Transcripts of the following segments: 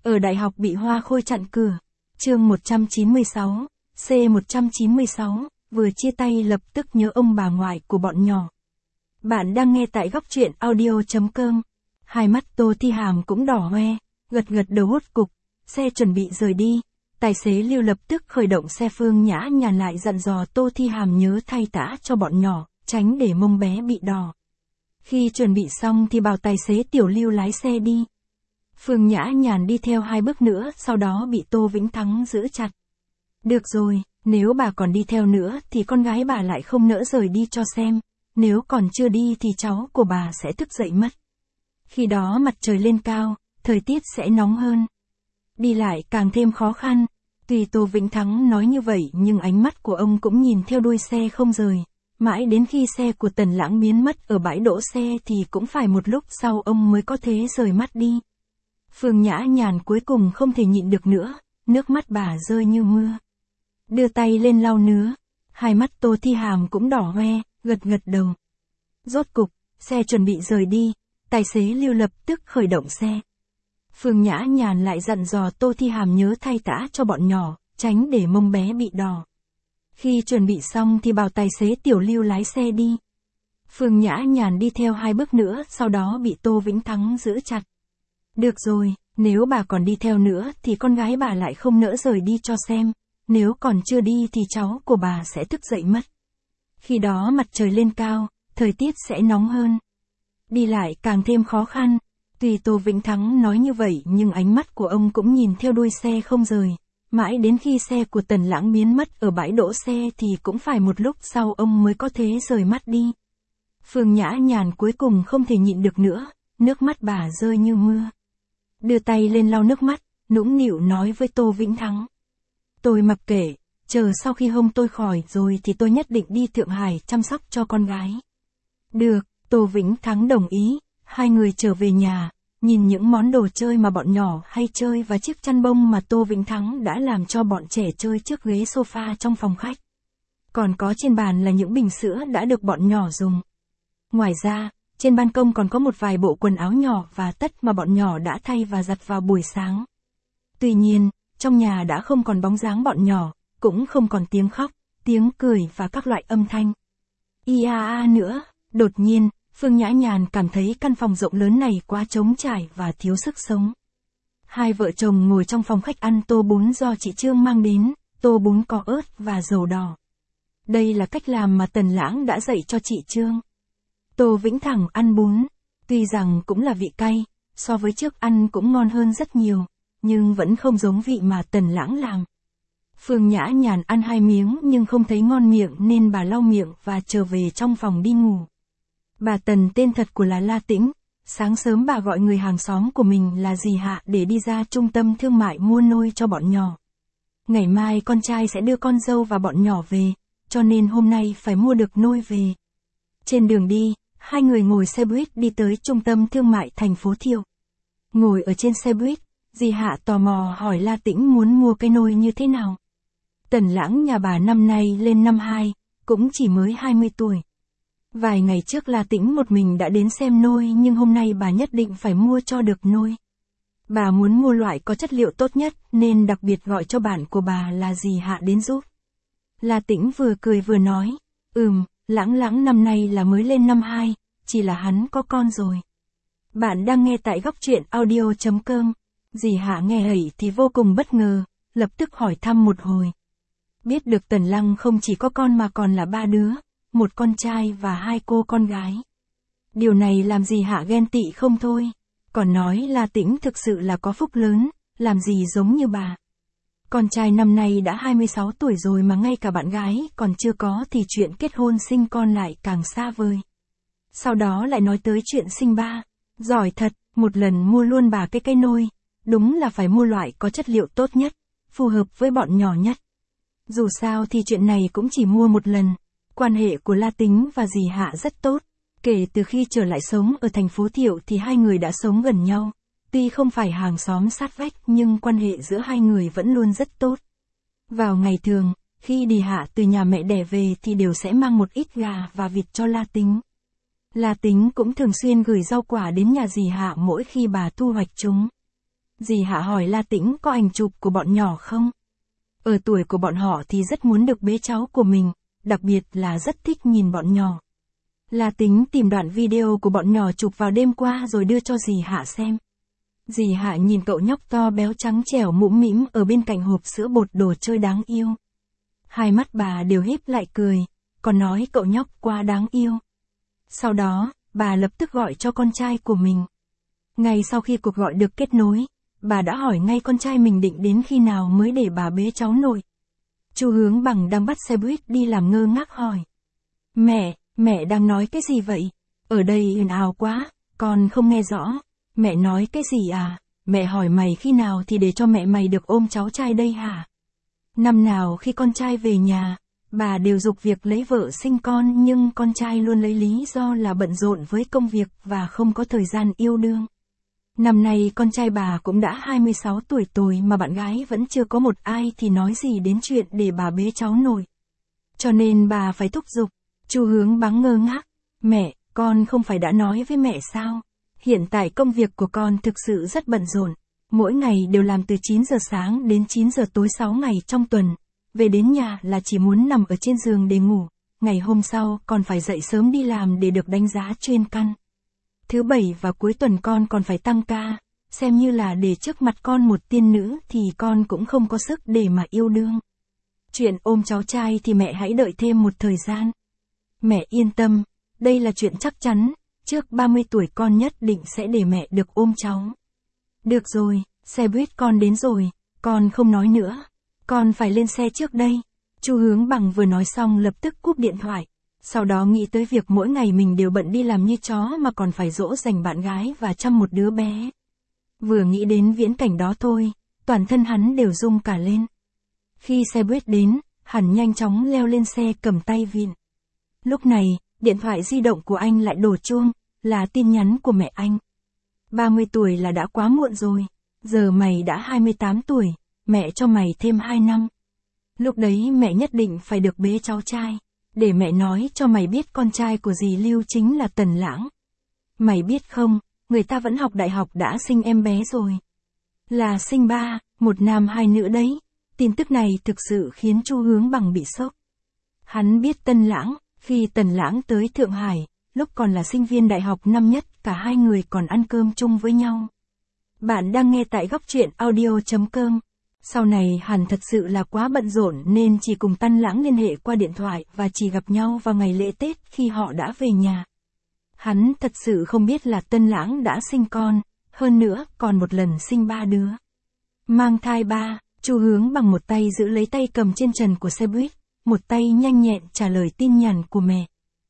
Ở đại học bị hoa khôi chặn cửa. Chương 196, C196, vừa chia tay lập tức nhớ ông bà ngoại của bọn nhỏ. Bạn đang nghe tại góc truyện audio.com. Hai mắt Tô Thi Hàm cũng đỏ hoe, gật gật đầu hốt cục, xe chuẩn bị rời đi. Tài xế Lưu lập tức khởi động xe. Phương Nhã Nhàn lại dặn dò Tô Thi Hàm nhớ thay tã cho bọn nhỏ, tránh để mông bé bị đỏ. Khi chuẩn bị xong thì bảo tài xế Tiểu Lưu lái xe đi. Phương Nhã Nhàn đi theo 2 bước nữa, sau đó bị Tô Vĩnh Thắng giữ chặt. Được rồi, nếu bà còn đi theo nữa thì con gái bà lại không nỡ rời đi cho xem. Nếu còn chưa đi thì cháu của bà sẽ thức dậy mất. Khi đó mặt trời lên cao, thời tiết sẽ nóng hơn. Đi lại càng thêm khó khăn. Tuy Tô Vĩnh Thắng nói như vậy nhưng ánh mắt của ông cũng nhìn theo đuôi xe không rời. Mãi đến khi xe của Tần Lãng biến mất ở bãi đỗ xe thì cũng phải một lúc sau ông mới có thể rời mắt đi. Phương Nhã Nhàn cuối cùng không thể nhịn được nữa, nước mắt bà rơi như mưa. Đưa tay lên lau nứa, hai mắt Tô Thi Hàm cũng đỏ hoe, gật gật đầu. Rốt cục, xe chuẩn bị rời đi, tài xế Lưu lập tức khởi động xe. Phương Nhã Nhàn lại dặn dò Tô Thi Hàm nhớ thay tã cho bọn nhỏ, tránh để mông bé bị đỏ. Khi chuẩn bị xong thì bảo tài xế Tiểu Lưu lái xe đi. Phương Nhã Nhàn đi theo 2 bước nữa, sau đó bị Tô Vĩnh Thắng giữ chặt. Được rồi, nếu bà còn đi theo nữa thì con gái bà lại không nỡ rời đi cho xem. Nếu còn chưa đi thì cháu của bà sẽ thức dậy mất. Khi đó mặt trời lên cao, thời tiết sẽ nóng hơn. Đi lại càng thêm khó khăn. Tuy Tô Vĩnh Thắng nói như vậy nhưng ánh mắt của ông cũng nhìn theo đuôi xe không rời. Mãi đến khi xe của Tần Lãng biến mất ở bãi đỗ xe thì cũng phải một lúc sau ông mới có thể rời mắt đi. Phương Nhã Nhàn cuối cùng không thể nhịn được nữa, nước mắt bà rơi như mưa. Đưa tay lên lau nước mắt, nũng nịu nói với Tô Vĩnh Thắng. Tôi mặc kệ, chờ sau khi hông tôi khỏi rồi thì tôi nhất định đi Thượng Hải chăm sóc cho con gái. Được, Tô Vĩnh Thắng đồng ý, hai người trở về nhà, nhìn những món đồ chơi mà bọn nhỏ hay chơi và chiếc chăn bông mà Tô Vĩnh Thắng đã làm cho bọn trẻ chơi trước ghế sofa trong phòng khách. Còn có trên bàn là những bình sữa đã được bọn nhỏ dùng. Ngoài ra, trên ban công còn có một vài bộ quần áo nhỏ và tất mà bọn nhỏ đã thay và giặt vào buổi sáng. Tuy nhiên, trong nhà đã không còn bóng dáng bọn nhỏ, cũng không còn tiếng khóc, tiếng cười và các loại âm thanh. Ia a nữa, đột nhiên, Phương Nhã Nhàn cảm thấy căn phòng rộng lớn này quá trống trải và thiếu sức sống. Hai vợ chồng ngồi trong phòng khách ăn tô bún do chị Trương mang đến, tô bún có ớt và dầu đỏ. Đây là cách làm mà Tần Lãng đã dạy cho chị Trương. Tô Vĩnh Thắng ăn bún, tuy rằng cũng là vị cay, so với trước ăn cũng ngon hơn rất nhiều, nhưng vẫn không giống vị mà Tần Lãng làm. Phương Nhã Nhàn ăn 2 miếng nhưng không thấy ngon miệng nên bà lau miệng và trở về trong phòng đi ngủ. Bà Tần tên thật của là La Tĩnh, sáng sớm bà gọi người hàng xóm của mình là dì Hạ để đi ra trung tâm thương mại mua nôi cho bọn nhỏ. Ngày mai con trai sẽ đưa con dâu và bọn nhỏ về, cho nên hôm nay phải mua được nôi về. Trên đường đi, hai người ngồi xe buýt đi tới trung tâm thương mại thành phố Thiệu. Ngồi ở trên xe buýt, dì Hạ tò mò hỏi La Tĩnh muốn mua cái nôi như thế nào. Tần Lãng nhà bà năm nay lên năm 2, cũng chỉ mới 20 tuổi. Vài ngày trước La Tĩnh một mình đã đến xem nôi nhưng hôm nay bà nhất định phải mua cho được nôi. Bà muốn mua loại có chất liệu tốt nhất nên đặc biệt gọi cho bạn của bà là dì Hạ đến giúp. La Tĩnh vừa cười vừa nói, Lãng năm nay là mới lên năm 2, chỉ là hắn có con rồi. Bạn đang nghe tại góc truyện audio.com. Dì Hạ nghe hẩy thì vô cùng bất ngờ, lập tức hỏi thăm một hồi. Biết được Tần Lăng không chỉ có con mà còn là 3 đứa, một con trai và 2 cô con gái. Điều này làm dì Hạ ghen tị không thôi, còn nói La Tĩnh thực sự là có phúc lớn, làm gì giống như bà. Con trai năm nay đã 26 tuổi rồi mà ngay cả bạn gái còn chưa có thì chuyện kết hôn sinh con lại càng xa vời. Sau đó lại nói tới chuyện sinh ba, giỏi thật, một lần mua luôn bà cái nôi, đúng là phải mua loại có chất liệu tốt nhất, phù hợp với bọn nhỏ nhất. Dù sao thì chuyện này cũng chỉ mua một lần, quan hệ của La Tĩnh và dì Hạ rất tốt, kể từ khi trở lại sống ở thành phố Thiệu thì hai người đã sống gần nhau. Tuy không phải hàng xóm sát vách nhưng quan hệ giữa hai người vẫn luôn rất tốt. Vào ngày thường, khi dì Hạ từ nhà mẹ đẻ về thì đều sẽ mang một ít gà và vịt cho La Tĩnh. La Tĩnh cũng thường xuyên gửi rau quả đến nhà dì Hạ mỗi khi bà thu hoạch chúng. Dì Hạ hỏi La Tĩnh có ảnh chụp của bọn nhỏ không? Ở tuổi của bọn họ thì rất muốn được bế cháu của mình, đặc biệt là rất thích nhìn bọn nhỏ. La Tĩnh tìm đoạn video của bọn nhỏ chụp vào đêm qua rồi đưa cho dì Hạ xem. Dì Hạ nhìn cậu nhóc to béo trắng trẻo mũm mĩm ở bên cạnh hộp sữa bột đồ chơi đáng yêu. Hai mắt bà đều híp lại cười, còn nói cậu nhóc quá đáng yêu. Sau đó, bà lập tức gọi cho con trai của mình. Ngay sau khi cuộc gọi được kết nối, bà đã hỏi ngay con trai mình định đến khi nào mới để bà bế cháu nội. Chu Hướng Bằng đang bắt xe buýt đi làm ngơ ngác hỏi. Mẹ đang nói cái gì vậy? Ở đây ồn ào quá, con không nghe rõ. Mẹ nói cái gì à? Mẹ hỏi mày khi nào thì để cho mẹ mày được ôm cháu trai đây hả? Năm nào khi con trai về nhà, bà đều giục việc lấy vợ sinh con nhưng con trai luôn lấy lý do là bận rộn với công việc và không có thời gian yêu đương. Năm nay con trai bà cũng đã 26 tuổi rồi mà bạn gái vẫn chưa có một ai thì nói gì đến chuyện để bà bế cháu nội. Cho nên bà phải thúc giục. Chu Hướng Bắng ngơ ngác. Mẹ, con không phải đã nói với mẹ sao? Hiện tại công việc của con thực sự rất bận rộn. Mỗi ngày đều làm từ 9 giờ sáng đến 9 giờ tối 6 ngày trong tuần. Về đến nhà là chỉ muốn nằm ở trên giường để ngủ. Ngày hôm sau còn phải dậy sớm đi làm để được đánh giá chuyên căn. Thứ bảy và cuối tuần con còn phải tăng ca. Xem như là để trước mặt con một tiên nữ thì con cũng không có sức để mà yêu đương. Chuyện ôm cháu trai thì mẹ hãy đợi thêm một thời gian. Mẹ yên tâm, đây là chuyện chắc chắn, trước 30 tuổi con nhất định sẽ để mẹ được ôm cháu. Được rồi, xe buýt con đến rồi, con không nói nữa, con phải lên xe trước đây. Chu Hướng Bằng vừa nói xong lập tức cúp điện thoại, sau đó nghĩ tới việc mỗi ngày mình đều bận đi làm như chó mà còn phải dỗ dành bạn gái và chăm một đứa bé. Vừa nghĩ đến viễn cảnh đó thôi, toàn thân hắn đều rung cả lên. Khi xe buýt đến, hắn nhanh chóng leo lên xe cầm tay vịn. Lúc này, điện thoại di động của anh lại đổ chuông, là tin nhắn của mẹ anh. 30 tuổi là đã quá muộn rồi, giờ mày đã 28 tuổi, mẹ cho mày thêm 2 năm. Lúc đấy mẹ nhất định phải được bế cháu trai, để mẹ nói cho mày biết con trai của dì Lưu chính là Tần Lãng. Mày biết không, người ta vẫn học đại học đã sinh em bé rồi. Là sinh 3, 1 nam 2 nữ đấy. Tin tức này thực sự khiến Chu Hướng Bằng bị sốc. Hắn biết Tân Lãng, khi Tần Lãng tới Thượng Hải, lúc còn là sinh viên đại học năm nhất, cả hai người còn ăn cơm chung với nhau. Bạn đang nghe tại góc truyện audio.com. Sau này hắn thật sự là quá bận rộn nên chỉ cùng Tân Lãng liên hệ qua điện thoại và chỉ gặp nhau vào ngày lễ Tết khi họ đã về nhà. Hắn thật sự không biết là Tân Lãng đã sinh con, hơn nữa còn một lần sinh 3 đứa. Mang thai 3, Chu Hướng Bằng một tay giữ lấy tay cầm trên trần của xe buýt, một tay nhanh nhẹn trả lời tin nhắn của mẹ.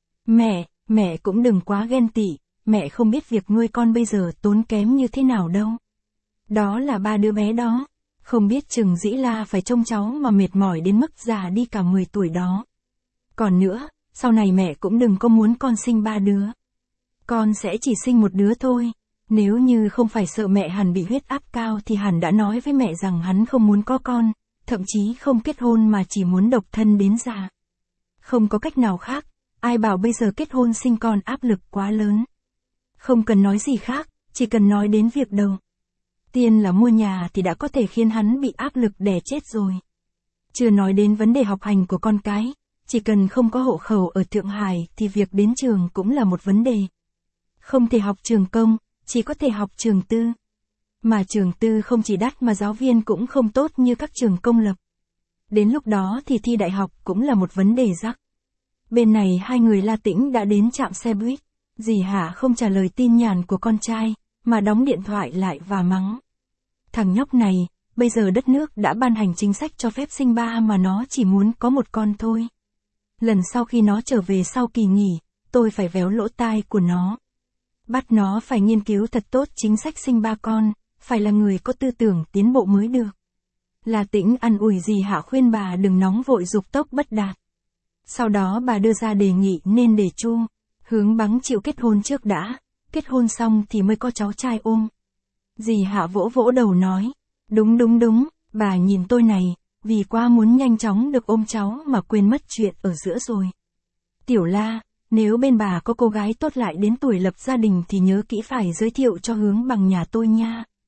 Mẹ cũng đừng quá ghen tị, mẹ không biết việc nuôi con bây giờ tốn kém như thế nào đâu. Đó là 3 đứa bé đó, không biết chừng dĩ la phải trông cháu mà mệt mỏi đến mức già đi cả 10 tuổi đó. Còn nữa, sau này mẹ cũng đừng có muốn con sinh 3 đứa. Con sẽ chỉ sinh một đứa thôi. Nếu như không phải sợ mẹ hắn bị huyết áp cao thì hắn đã nói với mẹ rằng hắn không muốn có con, thậm chí không kết hôn mà chỉ muốn độc thân đến già. Không có cách nào khác, ai bảo bây giờ kết hôn sinh con áp lực quá lớn. Không cần nói gì khác, chỉ cần nói đến việc đầu tiên là mua nhà thì đã có thể khiến hắn bị áp lực đẻ chết rồi. Chưa nói đến vấn đề học hành của con cái, chỉ cần không có hộ khẩu ở Thượng Hải thì việc đến trường cũng là một vấn đề. Không thể học trường công, chỉ có thể học trường tư. Mà trường tư không chỉ đắt mà giáo viên cũng không tốt như các trường công lập. Đến lúc đó thì thi đại học cũng là một vấn đề rắc. Bên này hai người La Tĩnh đã đến trạm xe buýt. Dì Hạ không trả lời tin nhắn của con trai, mà đóng điện thoại lại và mắng. Thằng nhóc này, bây giờ đất nước đã ban hành chính sách cho phép sinh 3 mà nó chỉ muốn có một con thôi. Lần sau khi nó trở về sau kỳ nghỉ, tôi phải véo lỗ tai của nó. Bắt nó phải nghiên cứu thật tốt chính sách sinh 3 con, phải là người có tư tưởng tiến bộ mới được. La Tĩnh an ủi dì Hạ khuyên bà đừng nóng vội dục tốc bất đạt. Sau đó bà đưa ra đề nghị nên để Chu Hướng Bắng chịu kết hôn trước đã, kết hôn xong thì mới có cháu trai ôm. Dì Hạ vỗ vỗ đầu nói, đúng, bà nhìn tôi này, vì quá muốn nhanh chóng được ôm cháu mà quên mất chuyện ở giữa rồi. Tiểu La, nếu bên bà có cô gái tốt lại đến tuổi lập gia đình thì nhớ kỹ phải giới thiệu cho Hướng Bằng nhà tôi nha.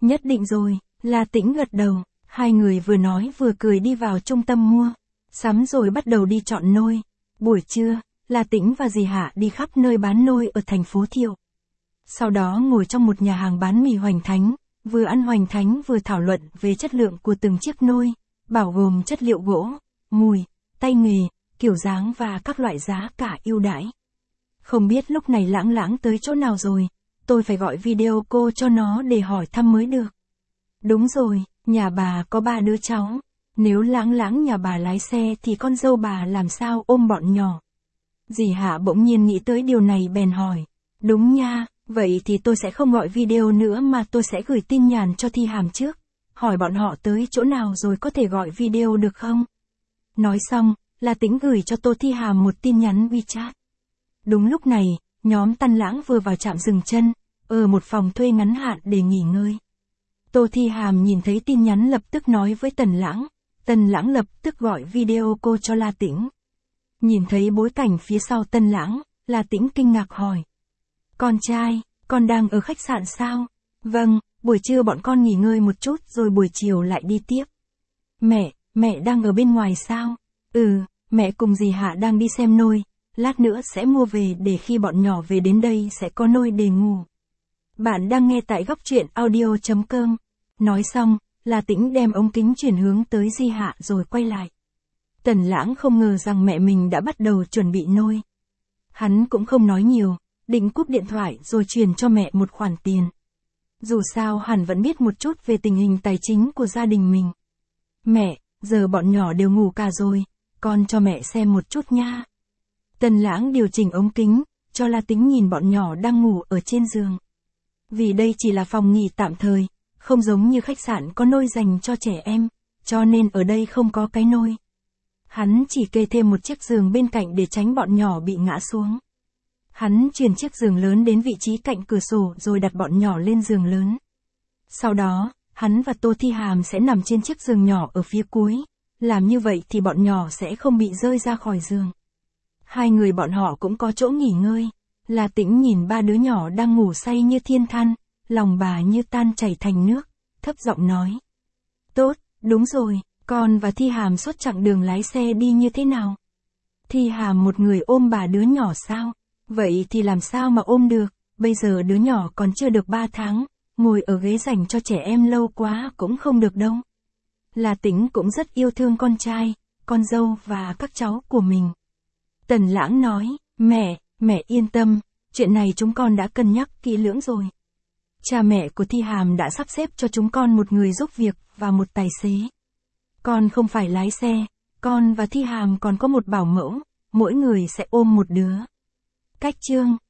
Nhất định rồi, La Tĩnh gật đầu, hai người vừa nói vừa cười đi vào trung tâm mua sắm rồi bắt đầu đi chọn nôi. Buổi trưa, La Tĩnh và dì Hạ đi khắp nơi bán nôi ở thành phố Thiệu. Sau đó ngồi trong một nhà hàng bán mì hoành thánh, vừa ăn hoành thánh vừa thảo luận về chất lượng của từng chiếc nôi, bao gồm chất liệu gỗ, mùi, tay nghề, kiểu dáng và các loại giá cả ưu đãi. Không biết lúc này Lãng Lãng tới chỗ nào rồi, tôi phải gọi video cô cho nó để hỏi thăm mới được. Đúng rồi, nhà bà có 3 đứa cháu, nếu Lãng Lãng nhà bà lái xe thì con dâu bà làm sao ôm bọn nhỏ. Dì Hạ bỗng nhiên nghĩ tới điều này bèn hỏi, đúng nha, vậy thì tôi sẽ không gọi video nữa mà tôi sẽ gửi tin nhắn cho Thi Hàm trước, hỏi bọn họ tới chỗ nào rồi có thể gọi video được không? Nói xong, La Tĩnh gửi cho Tô Thi Hàm một tin nhắn WeChat. Đúng lúc này, nhóm Tân Lãng vừa vào trạm dừng chân, ở một phòng thuê ngắn hạn để nghỉ ngơi. Tô Thi Hàm nhìn thấy tin nhắn lập tức nói với Tần Lãng lập tức gọi video cô cho La Tĩnh. Nhìn thấy bối cảnh phía sau Tân Lãng, La Tĩnh kinh ngạc hỏi. Con trai, con đang ở khách sạn sao? Vâng, buổi trưa bọn con nghỉ ngơi một chút rồi buổi chiều lại đi tiếp. Mẹ đang ở bên ngoài sao? Ừ, mẹ cùng dì Hạ đang đi xem nôi, lát nữa sẽ mua về để khi bọn nhỏ về đến đây sẽ có nôi để ngủ. Bạn đang nghe tại góc truyện audio.com. Nói xong, La Tĩnh đem ống kính chuyển hướng tới Di Hạ rồi quay lại. Tần Lãng không ngờ rằng mẹ mình đã bắt đầu chuẩn bị nôi. Hắn cũng không nói nhiều, định cúp điện thoại rồi truyền cho mẹ một khoản tiền. Dù sao hắn vẫn biết một chút về tình hình tài chính của gia đình mình. Mẹ, giờ bọn nhỏ đều ngủ cả rồi, con cho mẹ xem một chút nha. Tần Lãng điều chỉnh ống kính, cho La Tĩnh nhìn bọn nhỏ đang ngủ ở trên giường. Vì đây chỉ là phòng nghỉ tạm thời, không giống như khách sạn có nôi dành cho trẻ em, cho nên ở đây không có cái nôi. Hắn chỉ kê thêm một chiếc giường bên cạnh để tránh bọn nhỏ bị ngã xuống. Hắn chuyển chiếc giường lớn đến vị trí cạnh cửa sổ rồi đặt bọn nhỏ lên giường lớn. Sau đó, hắn và Tô Thi Hàm sẽ nằm trên chiếc giường nhỏ ở phía cuối. Làm như vậy thì bọn nhỏ sẽ không bị rơi ra khỏi giường. Hai người bọn họ cũng có chỗ nghỉ ngơi. La Tĩnh nhìn 3 đứa nhỏ đang ngủ say như thiên than, lòng bà như tan chảy thành nước, thấp giọng nói. Tốt, đúng rồi, con và Thi Hàm suốt chặng đường lái xe đi như thế nào? Thi Hàm một người ôm 3 đứa nhỏ sao? Vậy thì làm sao mà ôm được, bây giờ đứa nhỏ còn chưa được 3 tháng, ngồi ở ghế dành cho trẻ em lâu quá cũng không được đâu. La Tĩnh cũng rất yêu thương con trai, con dâu và các cháu của mình. Tần Lãng nói, mẹ yên tâm, chuyện này chúng con đã cân nhắc kỹ lưỡng rồi. Cha mẹ của Thi Hàm đã sắp xếp cho chúng con một người giúp việc và một tài xế. Con không phải lái xe, con và Thi Hàm còn có một bảo mẫu, mỗi người sẽ ôm một đứa. Cách chương